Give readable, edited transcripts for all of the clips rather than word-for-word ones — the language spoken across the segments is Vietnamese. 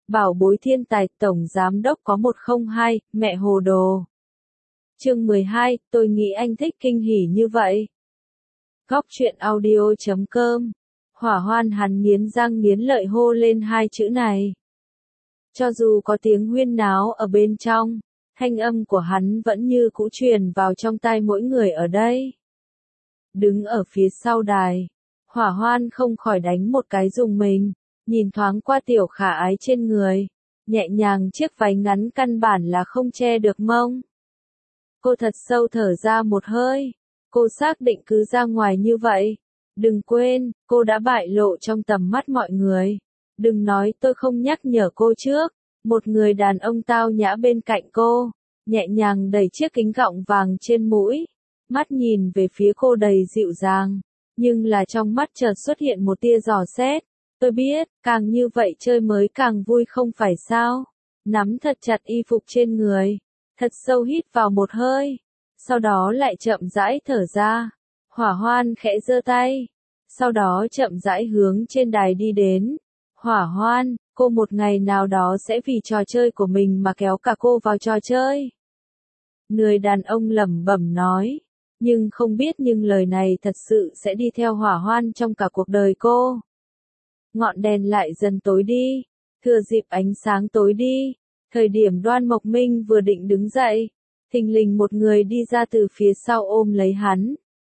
Bảo bối thiên tài tổng giám đốc có 102, mẹ hồ đồ. Chương 12, tôi nghĩ anh thích kinh hỉ như vậy. Góc truyện audio.com. Hỏa Hoan hắn nghiến răng nghiến lợi hô lên hai chữ này. Cho dù có tiếng huyên náo ở bên trong, thanh âm của hắn vẫn như cũ truyền vào trong tai mỗi người ở đây. Đứng ở phía sau đài, Hỏa Hoan không khỏi đánh một cái rùng mình, nhìn thoáng qua tiểu khả ái trên người, nhẹ nhàng chiếc váy ngắn căn bản là không che được mông. Cô thật sâu thở ra một hơi, cô xác định cứ ra ngoài như vậy. Đừng quên, cô đã bại lộ trong tầm mắt mọi người. Đừng nói tôi không nhắc nhở cô trước. Một người đàn ông tao nhã bên cạnh cô, nhẹ nhàng đẩy chiếc kính gọng vàng trên mũi, mắt nhìn về phía cô đầy dịu dàng, nhưng là trong mắt chợt xuất hiện một tia dò xét. Tôi biết, càng như vậy chơi mới càng vui không phải sao? Nắm thật chặt y phục trên người, thật sâu hít vào một hơi, sau đó lại chậm rãi thở ra. Hỏa Hoan khẽ giơ tay, sau đó chậm rãi hướng trên đài đi đến. Hỏa Hoan, cô một ngày nào đó sẽ vì trò chơi của mình mà kéo cả cô vào trò chơi. Người đàn ông lẩm bẩm nói, nhưng không biết nhưng lời này thật sự sẽ đi theo Hỏa Hoan trong cả cuộc đời cô. Ngọn đèn lại dần tối đi, thừa dịp ánh sáng tối đi, thời điểm Đoan Mộc Minh vừa định đứng dậy, thình lình một người đi ra từ phía sau ôm lấy hắn.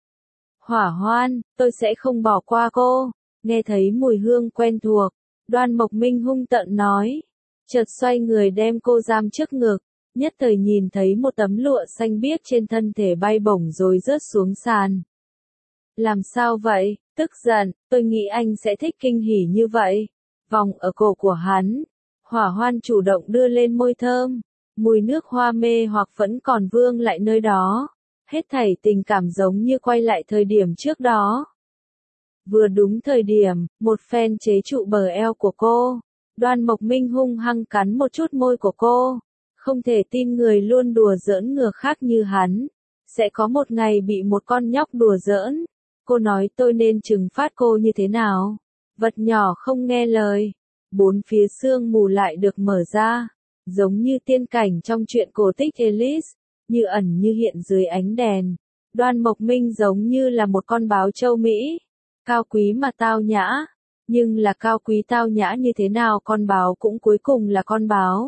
Hỏa Hoan, tôi sẽ không bỏ qua cô. Nghe thấy mùi hương quen thuộc, Đoan Mộc Minh hung tợn nói, chợt xoay người đem cô giam trước ngực, nhất thời nhìn thấy một tấm lụa xanh biếc trên thân thể bay bổng rồi rớt xuống sàn. Làm sao vậy? Tức giận, tôi nghĩ anh sẽ thích kinh hỉ như vậy. Vòng ở cổ của hắn, Hỏa Hoan chủ động đưa lên môi thơm, mùi nước hoa mê hoặc vẫn còn vương lại nơi đó. Hết thảy tình cảm giống như quay lại thời điểm trước đó. Vừa đúng thời điểm, một phen chế trụ bờ eo của cô. Đoan Mộc Minh hung hăng cắn một chút môi của cô. Không thể tin người luôn đùa giỡn ngừa khác như hắn, sẽ có một ngày bị một con nhóc đùa giỡn. Cô nói tôi nên trừng phạt cô như thế nào? Vật nhỏ không nghe lời. Bốn phía sương mù lại được mở ra, giống như tiên cảnh trong truyện cổ tích Alice, như ẩn như hiện dưới ánh đèn. Đoan Mộc Minh giống như là một con báo châu Mỹ, cao quý mà tao nhã, nhưng là cao quý tao nhã như thế nào con báo cũng cuối cùng là con báo.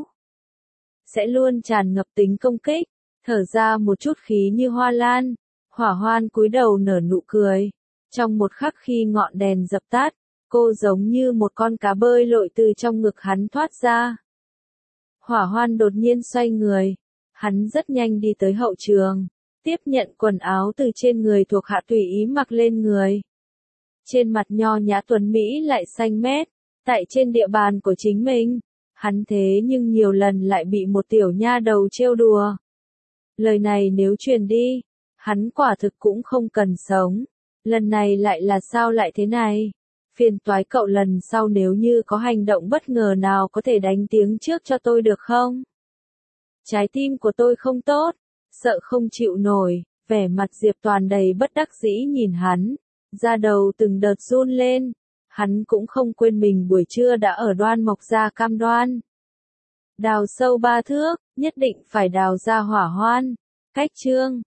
Sẽ luôn tràn ngập tính công kích, thở ra một chút khí như hoa lan. Hỏa Hoan cúi đầu nở nụ cười. Trong một khắc khi ngọn đèn dập tắt, cô giống như một con cá bơi lội từ trong ngực hắn thoát ra. Hỏa Hoan đột nhiên xoay người. Hắn rất nhanh đi tới hậu trường, tiếp nhận quần áo từ trên người thuộc hạ tùy ý mặc lên người. Trên mặt nho nhã tuấn Mỹ lại xanh mét, tại trên địa bàn của chính mình, hắn thế nhưng nhiều lần lại bị một tiểu nha đầu trêu đùa. Lời này nếu truyền đi, hắn quả thực cũng không cần sống. Lần này lại là sao lại thế này? Phiền toái cậu lần sau nếu như có hành động bất ngờ nào có thể đánh tiếng trước cho tôi được không? Trái tim của tôi không tốt, sợ không chịu nổi, vẻ mặt Diệp Toàn đầy bất đắc dĩ nhìn hắn, da đầu từng đợt run lên, hắn cũng không quên mình buổi trưa đã ở Đoan Mộc gia cam đoan. Đào sâu 3 thước, nhất định phải đào ra Hỏa Hoan. Cách chương